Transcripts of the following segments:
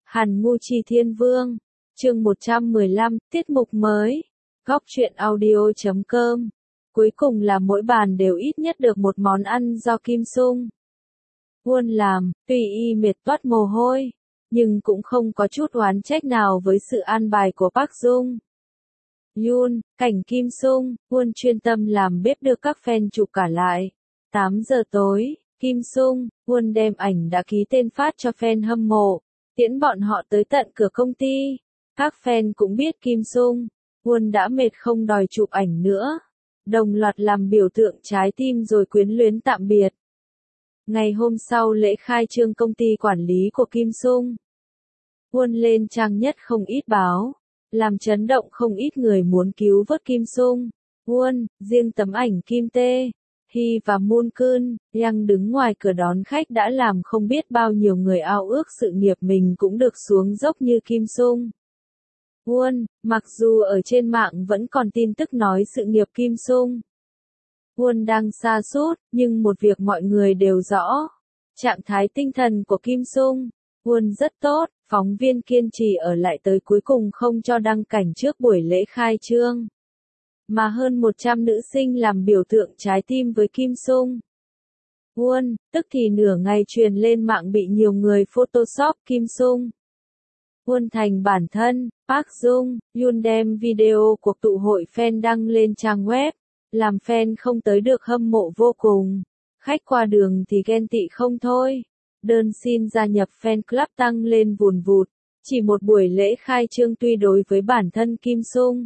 Hàn Ngu Chi Thiên Vương, chương 115, tiết mục mới, góc truyện audio.com. Cuối cùng là mỗi bàn đều ít nhất được một món ăn do Kim Sung Won làm, tuy y mệt toát mồ hôi, nhưng cũng không có chút oán trách nào với sự an bài của Park Jung Yoon. Cảnh Kim Sung Won chuyên tâm làm bếp được các fan chụp cả lại. 8 giờ tối, Kim Sung Won đem ảnh đã ký tên phát cho fan hâm mộ, tiễn bọn họ tới tận cửa công ty. Các fan cũng biết Kim Sung Won đã mệt không đòi chụp ảnh nữa, đồng loạt làm biểu tượng trái tim rồi quyến luyến tạm biệt. Ngày hôm sau lễ khai trương công ty quản lý của Kim Sung Won lên trang nhất không ít báo, làm chấn động không ít người muốn cứu vớt Kim Sung Won. Riêng tấm ảnh Kim Tae Hee và Moon Keun Yang đứng ngoài cửa đón khách đã làm không biết bao nhiêu người ao ước sự nghiệp mình cũng được xuống dốc như Kim Sung Won. Mặc dù ở trên mạng vẫn còn tin tức nói sự nghiệp Kim Sung Won đang sa sút, nhưng một việc mọi người đều rõ, trạng thái tinh thần của Kim Sung Won rất tốt. Phóng viên kiên trì ở lại tới cuối cùng không cho đăng cảnh trước buổi lễ khai trương, mà hơn 100 nữ sinh làm biểu tượng trái tim với Kim Sung Won, tức thì nửa ngày truyền lên mạng bị nhiều người photoshop Kim Sung Won thành bản thân. Park Jung Yoon đem video cuộc tụ hội fan đăng lên trang web, làm fan không tới được hâm mộ vô cùng, khách qua đường thì ghen tị không thôi. Đơn xin gia nhập fan club tăng lên vùn vụt. Chỉ một buổi lễ khai trương tuy đối với bản thân Kim Sung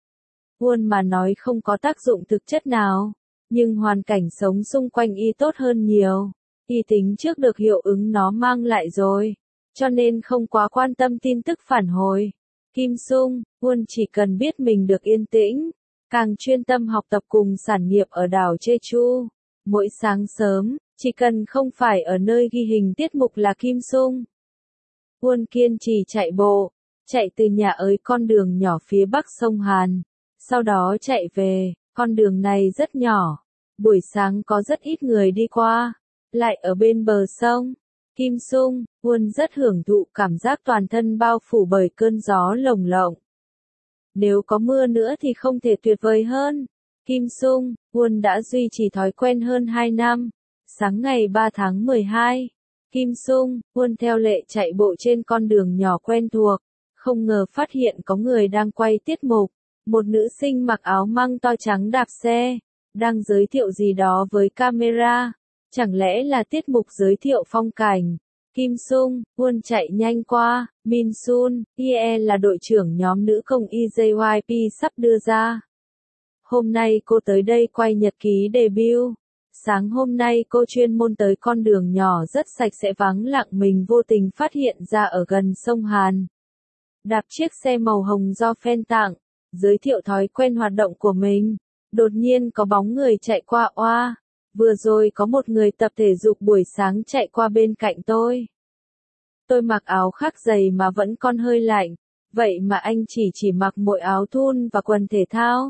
Won mà nói không có tác dụng thực chất nào, nhưng hoàn cảnh sống xung quanh y tốt hơn nhiều. Y tính trước được hiệu ứng nó mang lại rồi, cho nên không quá quan tâm tin tức phản hồi. Kim Sung Won chỉ cần biết mình được yên tĩnh, càng chuyên tâm học tập cùng sản nghiệp ở đảo Jeju. Mỗi sáng sớm, chỉ cần không phải ở nơi ghi hình tiết mục là Kim Sung Won kiên trì chạy bộ, chạy từ nhà tới con đường nhỏ phía bắc sông Hàn, sau đó chạy về. Con đường này rất nhỏ, buổi sáng có rất ít người đi qua, lại ở bên bờ sông. Kim Sung Won rất hưởng thụ cảm giác toàn thân bao phủ bởi cơn gió lồng lộng. Nếu có mưa nữa thì không thể tuyệt vời hơn. Kim Sung Won đã duy trì thói quen hơn 2 năm. Sáng ngày 3 tháng 12, Kim Sung Won theo lệ chạy bộ trên con đường nhỏ quen thuộc, không ngờ phát hiện có người đang quay tiết mục. Một nữ sinh mặc áo măng to trắng đạp xe, đang giới thiệu gì đó với camera. Chẳng lẽ là tiết mục giới thiệu phong cảnh? Kim Sung Won chạy nhanh qua. Min Sun Hye là đội trưởng nhóm nữ công EJYP sắp đưa ra. Hôm nay cô tới đây quay nhật ký debut. Sáng hôm nay cô chuyên môn tới con đường nhỏ rất sạch sẽ vắng lặng mình vô tình phát hiện ra ở gần sông Hàn. Đạp chiếc xe màu hồng do fan tặng, giới thiệu thói quen hoạt động của mình. Đột nhiên có bóng người chạy qua oa. Vừa rồi có một người tập thể dục buổi sáng chạy qua bên cạnh tôi. Tôi mặc áo khác giày mà vẫn còn hơi lạnh, vậy mà anh chỉ mặc mỗi áo thun và quần thể thao.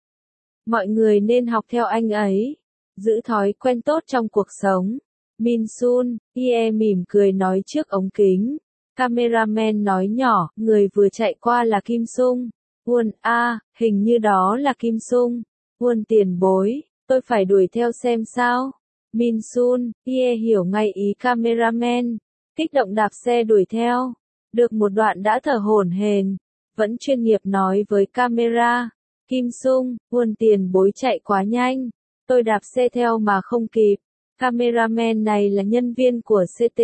Mọi người nên học theo anh ấy, giữ thói quen tốt trong cuộc sống. Min Sun Hye mỉm cười nói trước ống kính. Cameraman nói nhỏ, người vừa chạy qua là Kim Sung Won. Hình như đó là Kim Sung Won tiền bối, tôi phải đuổi theo xem sao. Min Sun Hye hiểu ngay ý cameraman, kích động đạp xe đuổi theo. Được một đoạn đã thở hổn hển, vẫn chuyên nghiệp nói với camera. Kim Sung Won tiền bối chạy quá nhanh, tôi đạp xe theo mà không kịp. Cameraman này là nhân viên của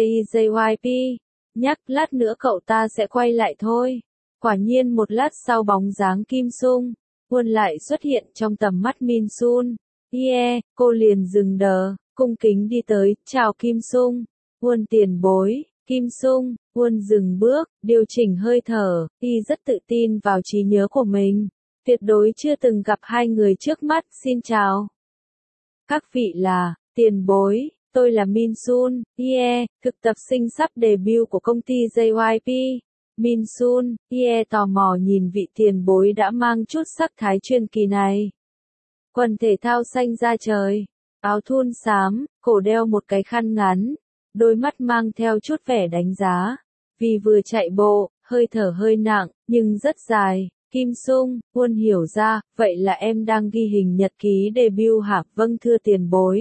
CTIJYP, nhắc lát nữa cậu ta sẽ quay lại thôi. Quả nhiên một lát sau bóng dáng Kim Sung Won lại xuất hiện trong tầm mắt Min Sun Hye. Cô liền dừng đờ, cung kính đi tới, chào Kim Sung Won tiền bối. Kim Sung Won dừng bước, điều chỉnh hơi thở, y rất tự tin vào trí nhớ của mình. Tuyệt đối chưa từng gặp hai người trước mắt. Xin chào các vị là tiền bối, tôi là Min Sun Hye, thực tập sinh sắp debut của công ty JYP. Min Sun Hye tò mò nhìn vị tiền bối đã mang chút sắc thái truyền kỳ này. Quần thể thao xanh da trời, áo thun xám, cổ đeo một cái khăn ngắn, đôi mắt mang theo chút vẻ đánh giá. Vì vừa chạy bộ, hơi thở hơi nặng, nhưng rất dài. Kim Sung, Won hiểu ra, vậy là em đang ghi hình nhật ký debut hả? Vâng thưa tiền bối.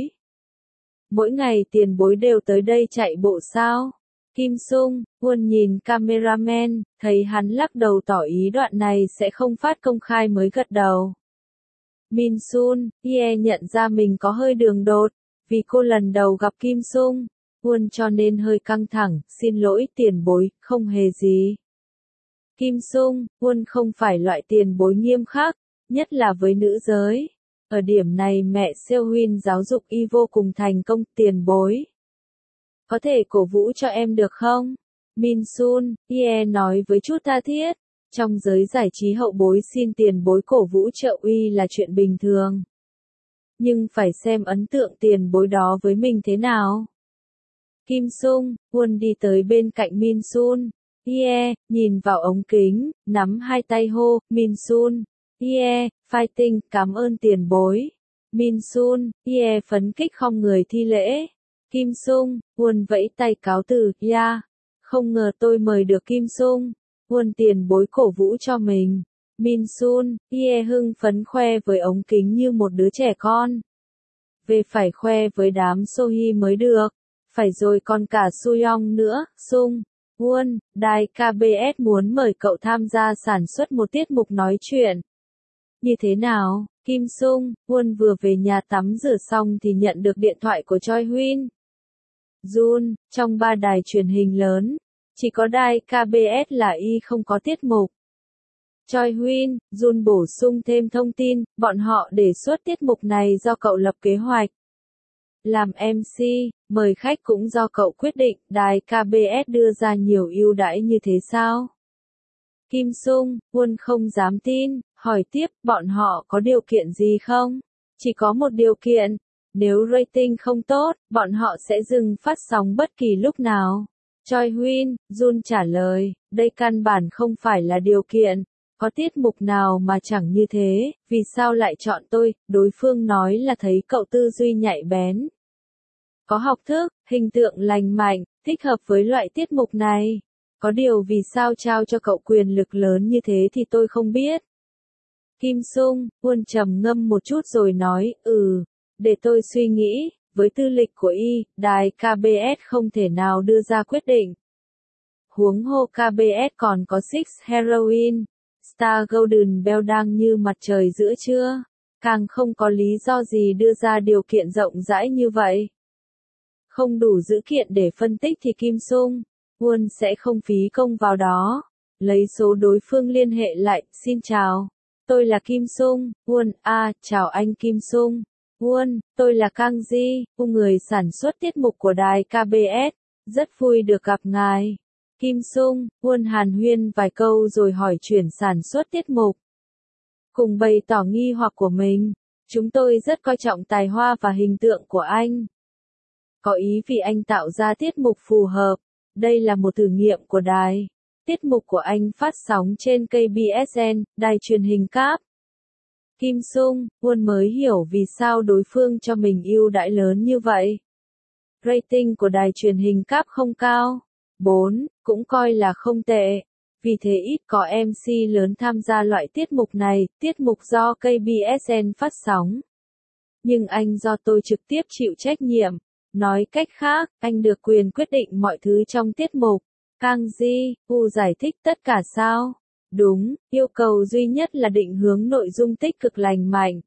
Mỗi ngày tiền bối đều tới đây chạy bộ sao? Kim Sung, Won nhìn cameraman, thấy hắn lắc đầu tỏ ý đoạn này sẽ không phát công khai mới gật đầu. Min Sun, Ye nhận ra mình có hơi đường đột, vì cô lần đầu gặp Kim Sung, Won cho nên hơi căng thẳng, xin lỗi tiền bối, không hề gì. Kim Sung, Won không phải loại tiền bối nghiêm khắc, nhất là với nữ giới. Ở điểm này mẹ Seo Huynh giáo dục y vô cùng thành công, tiền bối. Có thể cổ vũ cho em được không? Min Sun, Ye nói với chút tha thiết. Trong giới giải trí hậu bối xin tiền bối cổ vũ trợ uy là chuyện bình thường. Nhưng phải xem ấn tượng tiền bối đó với mình thế nào. Kim Sung, Won đi tới bên cạnh Min Sun. Yeah, nhìn vào ống kính, nắm hai tay hô, Min Sun. Yeah, fighting, cảm ơn tiền bối. Min Sun, yeah phấn kích khom người thi lễ. Kim Sung, Won vẫy tay cáo từ, yeah. Không ngờ tôi mời được Kim Sung. Won tiền bối cổ vũ cho mình. Min Sun, yeah hưng phấn khoe với ống kính như một đứa trẻ con. Về phải khoe với đám Sohee mới được. Phải rồi còn cả Suyong nữa, Sung. Won, đài KBS muốn mời cậu tham gia sản xuất một tiết mục nói chuyện. Như thế nào? Kim Sung, Won vừa về nhà tắm rửa xong thì nhận được điện thoại của Choi Huynh. Jun, trong 3 đài truyền hình lớn, chỉ có đài KBS là y không có tiết mục. Choi Huynh, Jun bổ sung thêm thông tin, bọn họ đề xuất tiết mục này do cậu lập kế hoạch. Làm MC, mời khách cũng do cậu quyết định, đài KBS đưa ra nhiều ưu đãi như thế sao? Kim Sung, Won không dám tin, hỏi tiếp, bọn họ có điều kiện gì không? Chỉ có một điều kiện, nếu rating không tốt, bọn họ sẽ dừng phát sóng bất kỳ lúc nào. Choi Huynh, Jun trả lời, đây căn bản không phải là điều kiện, có tiết mục nào mà chẳng như thế, vì sao lại chọn tôi, đối phương nói là thấy cậu tư duy nhạy bén. Có học thức, hình tượng lành mạnh, thích hợp với loại tiết mục này. Có điều vì sao trao cho cậu quyền lực lớn như thế thì tôi không biết. Kim Sung, Won trầm ngâm một chút rồi nói, để tôi suy nghĩ, với tư lịch của y, đài KBS không thể nào đưa ra quyết định. Huống hồ KBS còn có Six Heroin, Star Golden Bell đang như mặt trời giữa trưa, càng không có lý do gì đưa ra điều kiện rộng rãi như vậy. Không đủ dữ kiện để phân tích thì Kim Sung, Won sẽ không phí công vào đó. Lấy số đối phương liên hệ lại, xin chào. Tôi là Kim Sung, Won, chào anh Kim Sung. Won, tôi là Kang Ji, người sản xuất tiết mục của đài KBS. Rất vui được gặp ngài. Kim Sung, Won hàn huyên vài câu rồi hỏi chuyển sản xuất tiết mục. Cùng bày tỏ nghi hoặc của mình. Chúng tôi rất coi trọng tài hoa và hình tượng của anh. Có ý vì anh tạo ra tiết mục phù hợp. Đây là một thử nghiệm của đài. Tiết mục của anh phát sóng trên KBSN, đài truyền hình cáp. Kim Sung, Won mới hiểu vì sao đối phương cho mình ưu đãi lớn như vậy. Rating của đài truyền hình cáp không cao. 4, cũng coi là không tệ. Vì thế ít có MC lớn tham gia loại tiết mục này, tiết mục do KBSN phát sóng. Nhưng anh do tôi trực tiếp chịu trách nhiệm. Nói cách khác, anh được quyền quyết định mọi thứ trong tiết mục. Kang Ji, giải thích tất cả sao? Đúng, yêu cầu duy nhất là định hướng nội dung tích cực lành mạnh.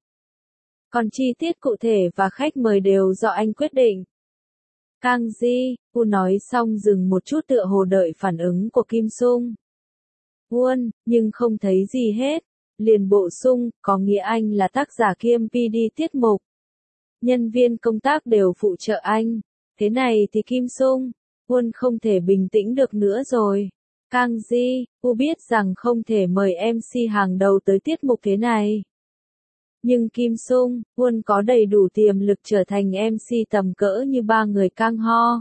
Còn chi tiết cụ thể và khách mời đều do anh quyết định. Kang Ji, nói xong dừng một chút tựa hồ đợi phản ứng của Kim Sung. Won, nhưng không thấy gì hết. Liền bổ sung, có nghĩa anh là tác giả kiêm PD tiết mục. Nhân viên công tác đều phụ trợ anh. Thế này thì Kim Sung, Won không thể bình tĩnh được nữa rồi. Kang Ji, biết rằng không thể mời MC hàng đầu tới tiết mục thế này. Nhưng Kim Sung, Won có đầy đủ tiềm lực trở thành MC tầm cỡ như 3 người Kang Ho.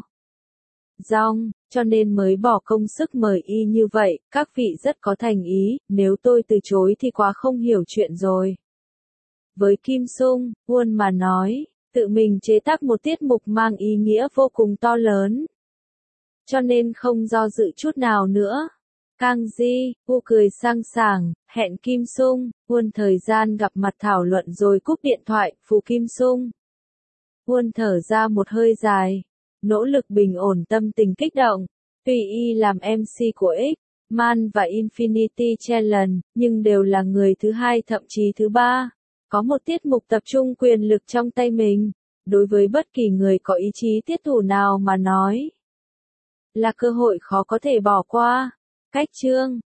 Dong, cho nên mới bỏ công sức mời y như vậy, các vị rất có thành ý, nếu tôi từ chối thì quá không hiểu chuyện rồi. Với Kim Sung, Won mà nói, tự mình chế tác một tiết mục mang ý nghĩa vô cùng to lớn. cho nên không do dự chút nào nữa. Kang Ji, Woo cười sang sảng, hẹn Kim Sung, Won thời gian gặp mặt thảo luận rồi cúp điện thoại, phụ Kim Sung. Won thở ra một hơi dài, nỗ lực bình ổn tâm tình kích động. Tuy y làm MC của X-Man và Infinity Challenge, nhưng đều là người thứ hai thậm chí thứ ba. Có một tiết mục tập trung quyền lực trong tay mình. Đối với bất kỳ người có ý chí tiết thủ nào mà nói, là cơ hội khó có thể bỏ qua. Cách chương